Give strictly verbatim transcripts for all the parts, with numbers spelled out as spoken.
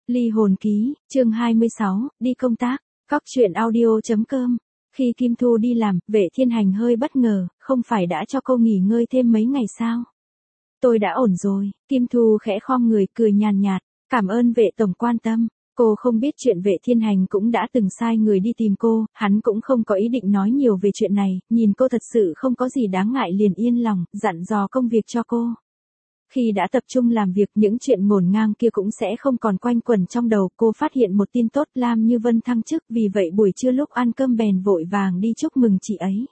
Ly hồn ký, chương hai mươi sáu, đi công tác, Cóc truyện audio.com. Khi Kim Thu đi làm, Vệ Thiên Hành hơi bất ngờ, không phải đã cho cô nghỉ ngơi thêm mấy ngày sao? Tôi đã ổn rồi, Kim Thu khẽ khom người cười nhàn nhạt, cảm ơn Vệ tổng quan tâm. Cô không biết chuyện Vệ Thiên Hành cũng đã từng sai người đi tìm cô, hắn cũng không có ý định nói nhiều về chuyện này, nhìn cô thật sự không có gì đáng ngại liền yên lòng, dặn dò công việc cho cô. Khi đã tập trung làm việc, những chuyện ngổn ngang kia cũng sẽ không còn quanh quẩn trong đầu. Cô phát hiện một tin tốt, Lam Như Vân thăng chức, vì vậy buổi trưa lúc ăn cơm bèn vội vàng đi chúc mừng chị ấy.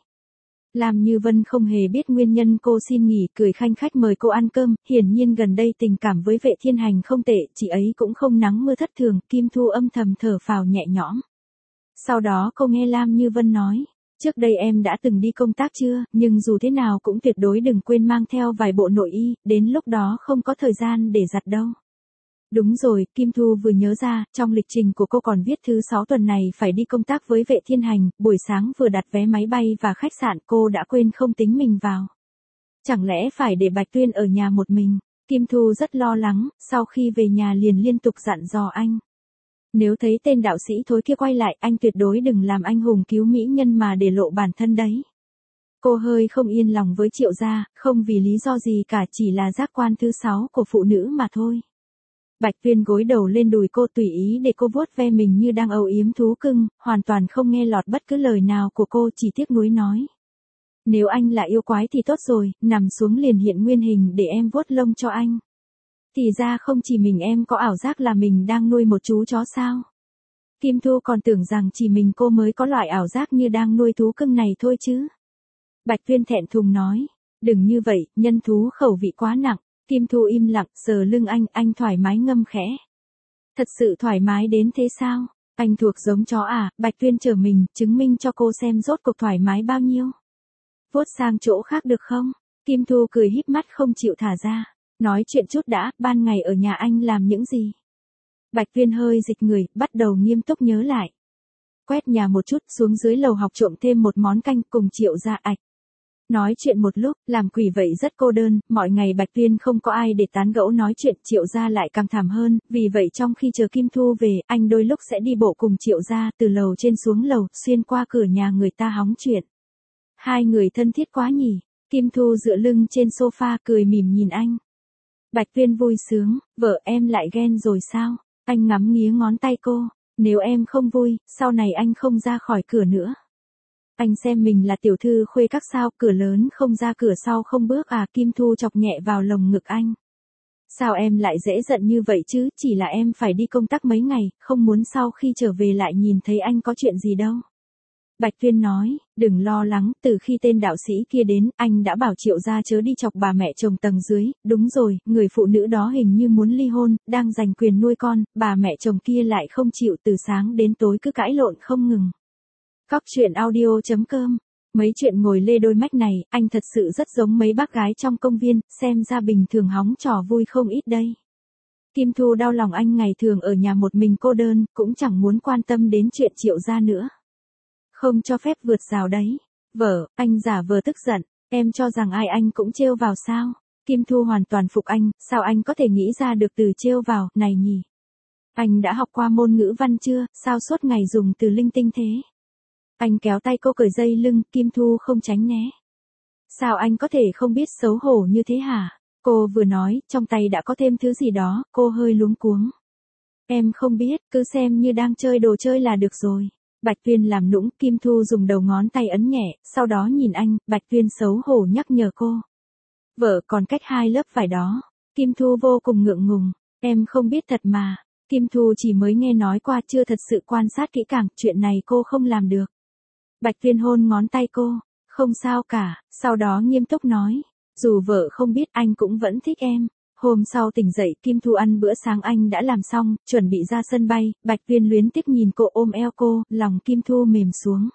Lam Như Vân không hề biết nguyên nhân cô xin nghỉ, cười khanh khách mời cô ăn cơm, hiển nhiên gần đây tình cảm với Vệ Thiên Hành không tệ, chị ấy cũng không nắng mưa thất thường. Kim Thu âm thầm thở phào nhẹ nhõm. Sau đó cô nghe Lam Như Vân nói, trước đây em đã từng đi công tác chưa, nhưng dù thế nào cũng tuyệt đối đừng quên mang theo vài bộ nội y, đến lúc đó không có thời gian để giặt đâu. Đúng rồi, Kim Thu vừa nhớ ra, trong lịch trình của cô còn viết thứ sáu tuần này phải đi công tác với Vệ Thiên Hành, buổi sáng vừa đặt vé máy bay và khách sạn cô đã quên không tính mình vào. Chẳng lẽ phải để Bạch Tuyên ở nhà một mình? Kim Thu rất lo lắng, sau khi về nhà liền liên tục dặn dò anh. Nếu thấy tên đạo sĩ thối kia quay lại, anh tuyệt đối đừng làm anh hùng cứu mỹ nhân mà để lộ bản thân đấy. Cô hơi không yên lòng với Triệu gia, không vì lý do gì cả, chỉ là giác quan thứ sáu của phụ nữ mà thôi. Bạch Tuyên gối đầu lên đùi cô tùy ý để cô vuốt ve mình như đang âu yếm thú cưng, hoàn toàn không nghe lọt bất cứ lời nào của cô, chỉ tiếc nuối nói. Nếu anh là yêu quái thì tốt rồi, nằm xuống liền hiện nguyên hình để em vuốt lông cho anh. Thì ra không chỉ mình em có ảo giác là mình đang nuôi một chú chó sao? Kim Thu còn tưởng rằng chỉ mình cô mới có loại ảo giác như đang nuôi thú cưng này thôi chứ. Bạch Tuyên thẹn thùng nói, đừng như vậy, nhân thú khẩu vị quá nặng. Kim Thu im lặng, sờ lưng anh, anh thoải mái ngâm khẽ. Thật sự thoải mái đến thế sao? Anh thuộc giống chó à? Bạch Tuyên trở mình, chứng minh cho cô xem rốt cuộc thoải mái bao nhiêu. Vuốt sang chỗ khác được không? Kim Thu cười híp mắt không chịu thả ra. Nói chuyện chút đã, ban ngày ở nhà anh làm những gì? Bạch Tuyên hơi dịch người, bắt đầu nghiêm túc nhớ lại. Quét nhà một chút, xuống dưới lầu học trộm thêm một món canh cùng Triệu gia ạch. Nói chuyện một lúc, làm quỷ vậy rất cô đơn, mọi ngày Bạch Tuyên không có ai để tán gẫu nói chuyện, Triệu gia lại căng thẳng hơn, vì vậy trong khi chờ Kim Thu về, anh đôi lúc sẽ đi bộ cùng Triệu gia, từ lầu trên xuống lầu, xuyên qua cửa nhà người ta hóng chuyện. Hai người thân thiết quá nhỉ? Kim Thu dựa lưng trên sofa cười mỉm nhìn anh. Bạch Tuyên vui sướng, vợ em lại ghen rồi sao? Anh ngắm nghía ngón tay cô, nếu em không vui, sau này anh không ra khỏi cửa nữa. Anh xem mình là tiểu thư khuê các sao, cửa lớn không ra cửa sau không bước à? Kim Thu chọc nhẹ vào lồng ngực anh. Sao em lại dễ giận như vậy chứ, chỉ là em phải đi công tác mấy ngày, không muốn sau khi trở về lại nhìn thấy anh có chuyện gì đâu. Bạch Tuyên nói, đừng lo lắng, từ khi tên đạo sĩ kia đến, anh đã bảo Triệu gia chớ đi chọc bà mẹ chồng tầng dưới, đúng rồi, người phụ nữ đó hình như muốn ly hôn, đang giành quyền nuôi con, bà mẹ chồng kia lại không chịu, từ sáng đến tối cứ cãi lộn không ngừng. Cóc truyện audio.com. Mấy chuyện ngồi lê đôi mách này, anh thật sự rất giống mấy bác gái trong công viên, xem ra bình thường hóng trò vui không ít đây. Kim Thu đau lòng anh ngày thường ở nhà một mình cô đơn, cũng chẳng muốn quan tâm đến chuyện Triệu gia nữa. Không cho phép vượt rào đấy. Vợ, anh giả vờ tức giận, em cho rằng ai anh cũng trêu vào sao? Kim Thu hoàn toàn phục anh, sao anh có thể nghĩ ra được từ trêu vào, này nhỉ? Anh đã học qua môn ngữ văn chưa, sao suốt ngày dùng từ linh tinh thế? Anh kéo tay cô cởi dây lưng, Kim Thu không tránh né. Sao anh có thể không biết xấu hổ như thế hả? Cô vừa nói, trong tay đã có thêm thứ gì đó, cô hơi luống cuống. Em không biết, cứ xem như đang chơi đồ chơi là được rồi. Bạch Tuyên làm nũng, Kim Thu dùng đầu ngón tay ấn nhẹ, sau đó nhìn anh, Bạch Tuyên xấu hổ nhắc nhở cô. Vợ còn cách hai lớp vải đó. Kim Thu vô cùng ngượng ngùng, em không biết thật mà. Kim Thu chỉ mới nghe nói qua, chưa thật sự quan sát kỹ càng, chuyện này cô không làm được. Bạch Tuyên hôn ngón tay cô, không sao cả, sau đó nghiêm túc nói, dù vợ không biết anh cũng vẫn thích em. Hôm sau tỉnh dậy, Kim Thu ăn bữa sáng anh đã làm xong, chuẩn bị ra sân bay, Bạch Tuyên luyến tiếc nhìn cô ôm eo cô, lòng Kim Thu mềm xuống.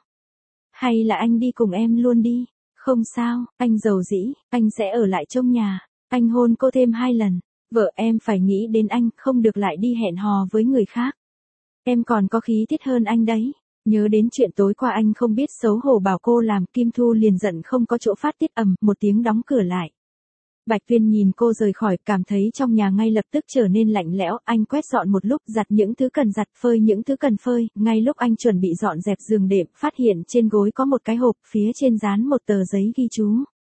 Hay là anh đi cùng em luôn đi? Không sao, anh giàu dĩ, anh sẽ ở lại trong nhà. Anh hôn cô thêm hai lần, vợ em phải nghĩ đến anh, không được lại đi hẹn hò với người khác. Em còn có khí tiết hơn anh đấy. Nhớ đến chuyện tối qua anh không biết xấu hổ bảo cô làm, Kim Thu liền giận không có chỗ phát tiết, ầm một tiếng đóng cửa lại. Bạch Tuyên nhìn cô rời khỏi, cảm thấy trong nhà ngay lập tức trở nên lạnh lẽo, anh quét dọn một lúc, giặt những thứ cần giặt, phơi những thứ cần phơi, ngay lúc anh chuẩn bị dọn dẹp giường đệm, phát hiện trên gối có một cái hộp, phía trên dán một tờ giấy ghi chú.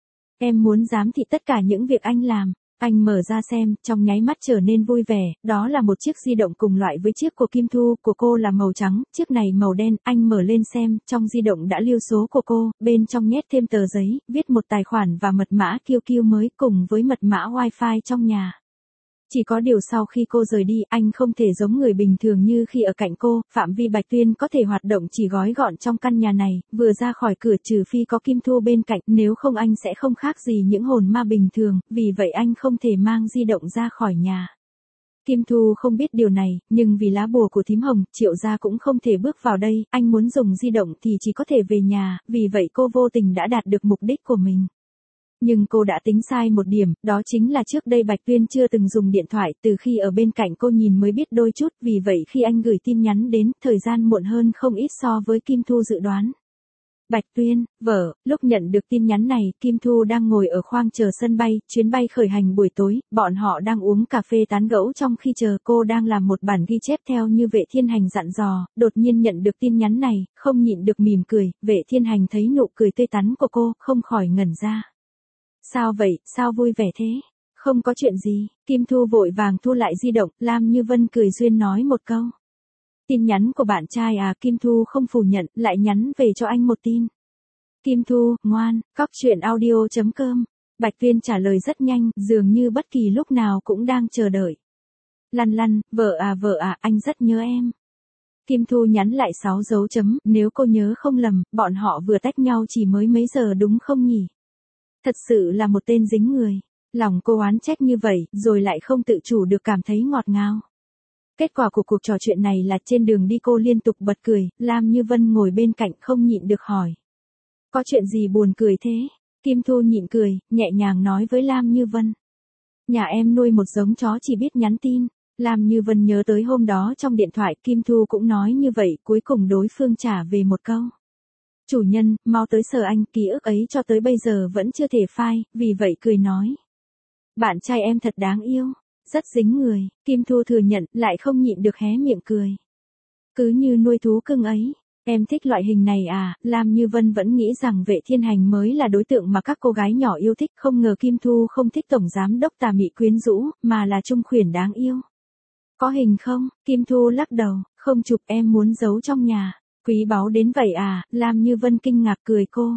Em muốn giám thị tất cả những việc anh làm. Anh mở ra xem, trong nháy mắt trở nên vui vẻ, đó là một chiếc di động cùng loại với chiếc của Kim Thu, của cô là màu trắng, chiếc này màu đen, anh mở lên xem, trong di động đã lưu số của cô, bên trong nhét thêm tờ giấy, viết một tài khoản và mật mã quy quy mới cùng với mật mã wifi trong nhà. Chỉ có điều sau khi cô rời đi, anh không thể giống người bình thường như khi ở cạnh cô, phạm vi Bạch Tuyên có thể hoạt động chỉ gói gọn trong căn nhà này, vừa ra khỏi cửa trừ phi có Kim Thu bên cạnh, nếu không anh sẽ không khác gì những hồn ma bình thường, vì vậy anh không thể mang di động ra khỏi nhà. Kim Thu không biết điều này, nhưng vì lá bùa của thím Hồng, Triệu gia cũng không thể bước vào đây, anh muốn dùng di động thì chỉ có thể về nhà, vì vậy cô vô tình đã đạt được mục đích của mình. Nhưng cô đã tính sai một điểm, đó chính là trước đây Bạch Tuyên chưa từng dùng điện thoại, từ khi ở bên cạnh cô nhìn mới biết đôi chút, vì vậy khi anh gửi tin nhắn đến, thời gian muộn hơn không ít so với Kim Thu dự đoán. Bạch Tuyên, vợ, lúc nhận được tin nhắn này, Kim Thu đang ngồi ở khoang chờ sân bay, chuyến bay khởi hành buổi tối, bọn họ đang uống cà phê tán gẫu trong khi chờ, cô đang làm một bản ghi chép theo như Vệ Thiên Hành dặn dò, đột nhiên nhận được tin nhắn này, không nhịn được mỉm cười, Vệ Thiên Hành thấy nụ cười tươi tắn của cô, không khỏi ngẩn ra. Sao vậy, sao vui vẻ thế? Không có chuyện gì, Kim Thu vội vàng thu lại di động, Lam Như Vân cười duyên nói một câu. Tin nhắn của bạn trai à, Kim Thu không phủ nhận, lại nhắn về cho anh một tin. Kim Thu, ngoan, cóc truyện audio chấm com. Bạch Tuyên trả lời rất nhanh, dường như bất kỳ lúc nào cũng đang chờ đợi. Lăn lăn, vợ à vợ à, anh rất nhớ em. Kim Thu nhắn lại sáu dấu chấm, nếu cô nhớ không lầm, bọn họ vừa tách nhau chỉ mới mấy giờ đúng không nhỉ? Thật sự là một tên dính người. Lòng cô oán trách như vậy, rồi lại không tự chủ được cảm thấy ngọt ngào. Kết quả của cuộc trò chuyện này là trên đường đi cô liên tục bật cười, Lam Như Vân ngồi bên cạnh không nhịn được hỏi. Có chuyện gì buồn cười thế? Kim Thu nhịn cười, nhẹ nhàng nói với Lam Như Vân. Nhà em nuôi một giống chó chỉ biết nhắn tin. Lam Như Vân nhớ tới hôm đó trong điện thoại, Kim Thu cũng nói như vậy, cuối cùng đối phương trả về một câu. Chủ nhân, mau tới sờ anh, ký ức ấy cho tới bây giờ vẫn chưa thể phai, vì vậy cười nói. Bạn trai em thật đáng yêu, rất dính người, Kim Thu thừa nhận, lại không nhịn được hé miệng cười. Cứ như nuôi thú cưng ấy, em thích loại hình này à, Lam Như Vân vẫn nghĩ rằng Vệ Thiên Hành mới là đối tượng mà các cô gái nhỏ yêu thích, không ngờ Kim Thu không thích tổng giám đốc tà mị quyến rũ, mà là trung khuyển đáng yêu. Có hình không? Kim Thu lắc đầu, không chụp, em muốn giấu trong nhà. Quý báu đến vậy à, Lam Như Vân kinh ngạc cười cô.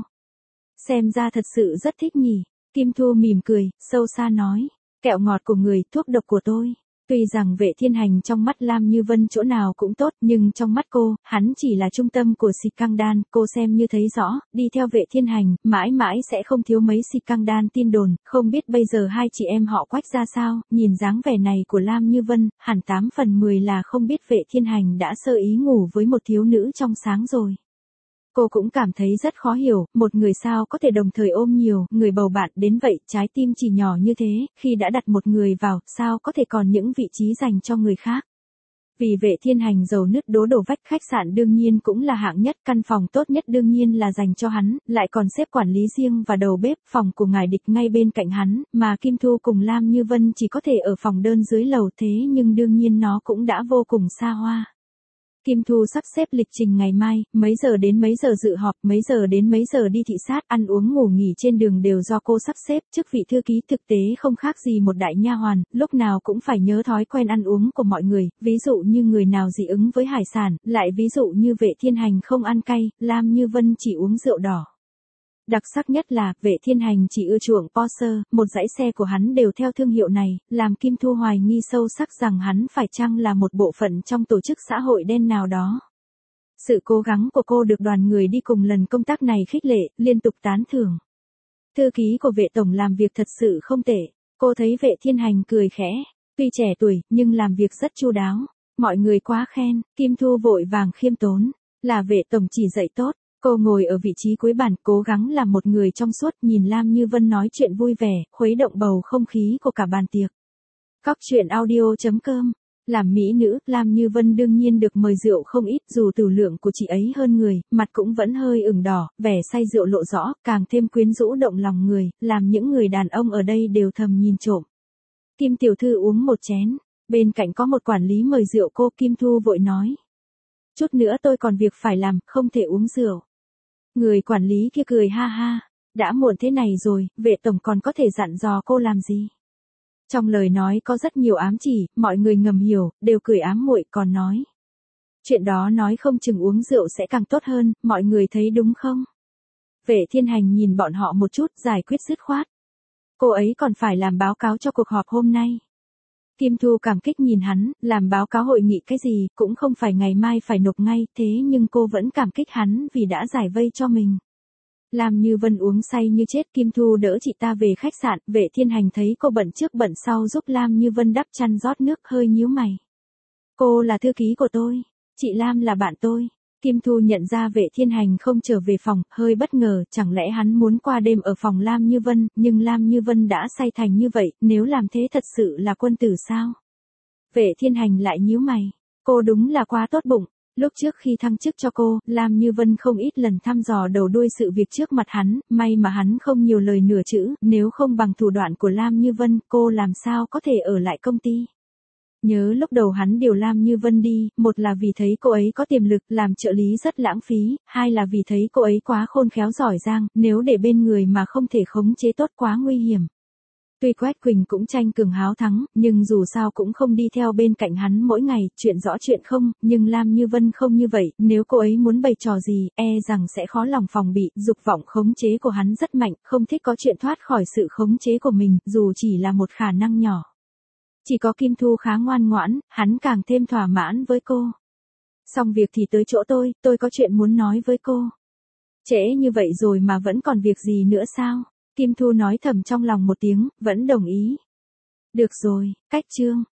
Xem ra thật sự rất thích nhỉ. Kim Thu mỉm cười, sâu xa nói. Kẹo ngọt của người, thuốc độc của tôi. Tuy rằng Vệ Thiên Hành trong mắt Lam Như Vân chỗ nào cũng tốt, nhưng trong mắt cô, hắn chỉ là trung tâm của xịt căng đan, cô xem như thấy rõ, đi theo Vệ Thiên Hành, mãi mãi sẽ không thiếu mấy xịt căng đan tin đồn, không biết bây giờ hai chị em họ quách ra sao, nhìn dáng vẻ này của Lam Như Vân, hẳn tám phần mười là không biết Vệ Thiên Hành đã sơ ý ngủ với một thiếu nữ trong sáng rồi. Cô cũng cảm thấy rất khó hiểu, một người sao có thể đồng thời ôm nhiều người bầu bạn đến vậy, trái tim chỉ nhỏ như thế, khi đã đặt một người vào, sao có thể còn những vị trí dành cho người khác. Vì Vệ Thiên Hành giàu nứt đố đổ vách, khách sạn đương nhiên cũng là hạng nhất, căn phòng tốt nhất đương nhiên là dành cho hắn, lại còn xếp quản lý riêng và đầu bếp, phòng của ngài địch ngay bên cạnh hắn, mà Kim Thu cùng Lam Như Vân chỉ có thể ở phòng đơn dưới lầu, thế nhưng đương nhiên nó cũng đã vô cùng xa hoa. Kim Thu sắp xếp lịch trình ngày mai, mấy giờ đến mấy giờ dự họp, mấy giờ đến mấy giờ đi thị sát, ăn uống ngủ nghỉ trên đường đều do cô sắp xếp, chức vị thư ký thực tế không khác gì một đại nha hoàn, lúc nào cũng phải nhớ thói quen ăn uống của mọi người, ví dụ như người nào dị ứng với hải sản, lại ví dụ như Vệ Thiên Hành không ăn cay, Lam Như Vân chỉ uống rượu đỏ. Đặc sắc nhất là, Vệ Thiên Hành chỉ ưa chuộng Porsche, một dãy xe của hắn đều theo thương hiệu này, làm Kim Thu hoài nghi sâu sắc rằng hắn phải chăng là một bộ phận trong tổ chức xã hội đen nào đó. Sự cố gắng của cô được đoàn người đi cùng lần công tác này khích lệ, liên tục tán thưởng. Thư ký của Vệ tổng làm việc thật sự không tệ, cô thấy Vệ Thiên Hành cười khẽ, tuy trẻ tuổi, nhưng làm việc rất chu đáo. Mọi người quá khen, Kim Thu vội vàng khiêm tốn, là Vệ tổng chỉ dạy tốt. Cô ngồi ở vị trí cuối bàn, cố gắng làm một người trong suốt, nhìn Lam Như Vân nói chuyện vui vẻ, khuấy động bầu không khí của cả bàn tiệc. Cóc truyện audio chấm com Làm mỹ nữ, Lam Như Vân đương nhiên được mời rượu không ít, dù tử lượng của chị ấy hơn người, mặt cũng vẫn hơi ửng đỏ, vẻ say rượu lộ rõ, càng thêm quyến rũ động lòng người, làm những người đàn ông ở đây đều thầm nhìn trộm. Kim tiểu thư uống một chén, bên cạnh có một quản lý mời rượu cô. Kim Thu vội nói. Chút nữa tôi còn việc phải làm, không thể uống rượu. Người quản lý kia cười ha ha, đã muộn thế này rồi, vệ tổng còn có thể dặn dò cô làm gì? Trong lời nói có rất nhiều ám chỉ, mọi người ngầm hiểu, đều cười ám muội, còn nói. Chuyện đó nói không chừng uống rượu sẽ càng tốt hơn, mọi người thấy đúng không? Vệ Thiên Hành nhìn bọn họ một chút, giải quyết dứt khoát. Cô ấy còn phải làm báo cáo cho cuộc họp hôm nay. Kim Thu cảm kích nhìn hắn, làm báo cáo hội nghị cái gì, cũng không phải ngày mai phải nộp ngay, thế nhưng cô vẫn cảm kích hắn vì đã giải vây cho mình. Lam Như Vân uống say như chết. Kim Thu đỡ chị ta về khách sạn, Vệ Thiên Hành thấy cô bận trước bận sau giúp Lam Như Vân đắp chăn rót nước, hơi nhíu mày. Cô là thư ký của tôi, chị Lam là bạn tôi. Kim Thu nhận ra Vệ Thiên Hành không trở về phòng, hơi bất ngờ, chẳng lẽ hắn muốn qua đêm ở phòng Lam Như Vân, nhưng Lam Như Vân đã say thành như vậy, nếu làm thế thật sự là quân tử sao? Vệ Thiên Hành lại nhíu mày, cô đúng là quá tốt bụng. Lúc trước khi thăng chức cho cô, Lam Như Vân không ít lần thăm dò đầu đuôi sự việc trước mặt hắn, may mà hắn không nhiều lời nửa chữ, nếu không bằng thủ đoạn của Lam Như Vân, cô làm sao có thể ở lại công ty. Nhớ lúc đầu hắn điều Lam Như Vân đi, một là vì thấy cô ấy có tiềm lực, làm trợ lý rất lãng phí, hai là vì thấy cô ấy quá khôn khéo giỏi giang, nếu để bên người mà không thể khống chế tốt quá nguy hiểm. Tuy Quách Quỳnh cũng tranh cường háo thắng, nhưng dù sao cũng không đi theo bên cạnh hắn mỗi ngày, chuyện rõ chuyện không, nhưng Lam Như Vân không như vậy, nếu cô ấy muốn bày trò gì, e rằng sẽ khó lòng phòng bị, dục vọng khống chế của hắn rất mạnh, không thích có chuyện thoát khỏi sự khống chế của mình, dù chỉ là một khả năng nhỏ. Chỉ có Kim Thu khá ngoan ngoãn, hắn càng thêm thỏa mãn với cô. Xong việc thì tới chỗ tôi, tôi có chuyện muốn nói với cô. Trễ như vậy rồi mà vẫn còn việc gì nữa sao? Kim Thu nói thầm trong lòng một tiếng, vẫn đồng ý. Được rồi, cách chương.